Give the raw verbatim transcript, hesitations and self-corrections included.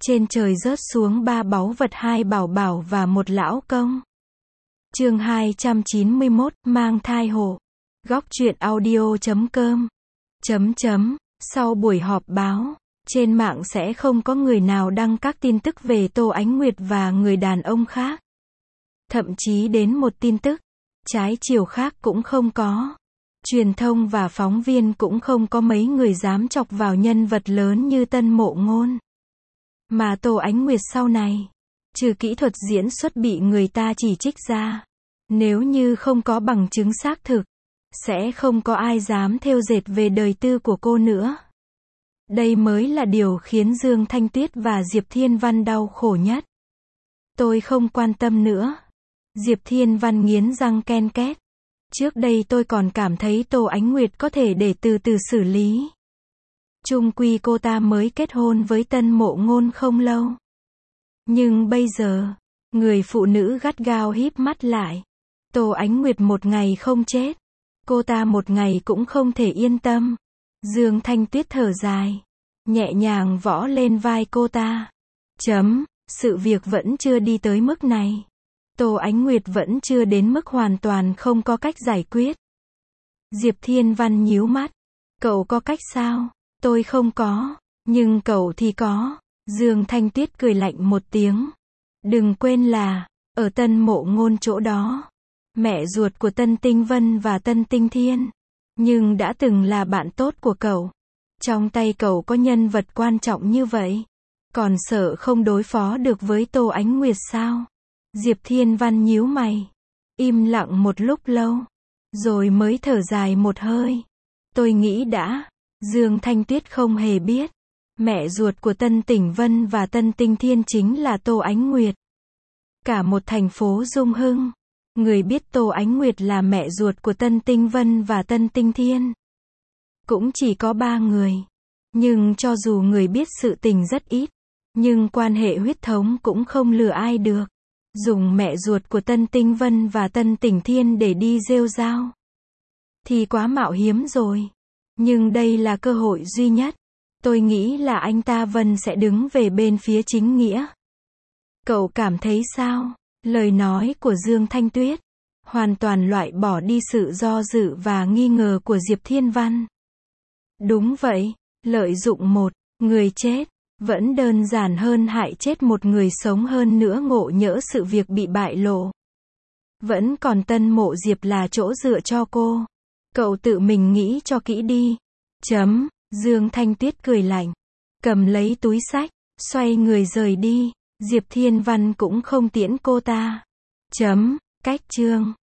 Trên trời rớt xuống ba báu vật, hai bảo bảo và một lão công. Chương hai trăm chín mươi mốt, mang thai hộ. Góc truyện audio chấm com. Chấm chấm. Sau buổi họp báo, trên mạng sẽ không có người nào đăng các tin tức về Tô Ánh Nguyệt và người đàn ông khác. Thậm chí đến một tin tức trái chiều khác cũng không có. Truyền thông và phóng viên cũng không có mấy người dám chọc vào nhân vật lớn như Tân Mộ Ngôn. Mà Tô Ánh Nguyệt sau này, trừ kỹ thuật diễn xuất bị người ta chỉ trích ra, nếu như không có bằng chứng xác thực, sẽ không có ai dám thêu dệt về đời tư của cô nữa. Đây mới là điều khiến Dương Thanh Tuyết và Diệp Thiên Văn đau khổ nhất. Tôi không quan tâm nữa. Diệp Thiên Văn nghiến răng ken két. Trước đây tôi còn cảm thấy Tô Ánh Nguyệt có thể để từ từ xử lý. Chung quy cô ta mới kết hôn với Tân Mộ Ngôn không lâu. Nhưng bây giờ, người phụ nữ gắt gao híp mắt lại. Tô Ánh Nguyệt một ngày không chết, cô ta một ngày cũng không thể yên tâm. Dương Thanh Tuyết thở dài, nhẹ nhàng võ lên vai cô ta. Chấm, sự việc vẫn chưa đi tới mức này. Tô Ánh Nguyệt vẫn chưa đến mức hoàn toàn không có cách giải quyết. Diệp Thiên Văn nhíu mắt. Cậu có cách sao? Tôi không có, nhưng cậu thì có. Dương Thanh Tuyết cười lạnh một tiếng. Đừng quên là, ở Tân Mộ Ngôn chỗ đó, mẹ ruột của Tân Tinh Vân và Tân Tinh Thiên, nhưng đã từng là bạn tốt của cậu. Trong tay cậu có nhân vật quan trọng như vậy, còn sợ không đối phó được với Tô Ánh Nguyệt sao? Diệp Thiên Văn nhíu mày, im lặng một lúc lâu, rồi mới thở dài một hơi. Tôi nghĩ đã. Dương Thanh Tuyết không hề biết, mẹ ruột của Tân Tỉnh Vân và Tân Tinh Thiên chính là Tô Ánh Nguyệt. Cả một thành phố Dung Hưng, người biết Tô Ánh Nguyệt là mẹ ruột của Tân Tinh Vân và Tân Tinh Thiên cũng chỉ có ba người. Nhưng cho dù người biết sự tình rất ít, nhưng quan hệ huyết thống cũng không lừa ai được. Dùng mẹ ruột của Tân Tinh Vân và Tân Tỉnh Thiên để đi rêu rao thì quá mạo hiểm rồi. Nhưng đây là cơ hội duy nhất. Tôi nghĩ là anh ta Vân sẽ đứng về bên phía chính nghĩa. Cậu cảm thấy sao? Lời nói của Dương Thanh Tuyết hoàn toàn loại bỏ đi sự do dự và nghi ngờ của Diệp Thiên Văn. Đúng vậy, lợi dụng một người chết vẫn đơn giản hơn hại chết một người sống, hơn nữa ngộ nhỡ sự việc bị bại lộ. Vẫn còn Tân Mộ Diệp là chỗ dựa cho cô. Cậu tự mình nghĩ cho kỹ đi. Chấm, Dương Thanh Tuyết cười lạnh, cầm lấy túi xách, xoay người rời đi. Diệp Thiên Văn cũng không tiễn cô ta. Chấm, cách chương.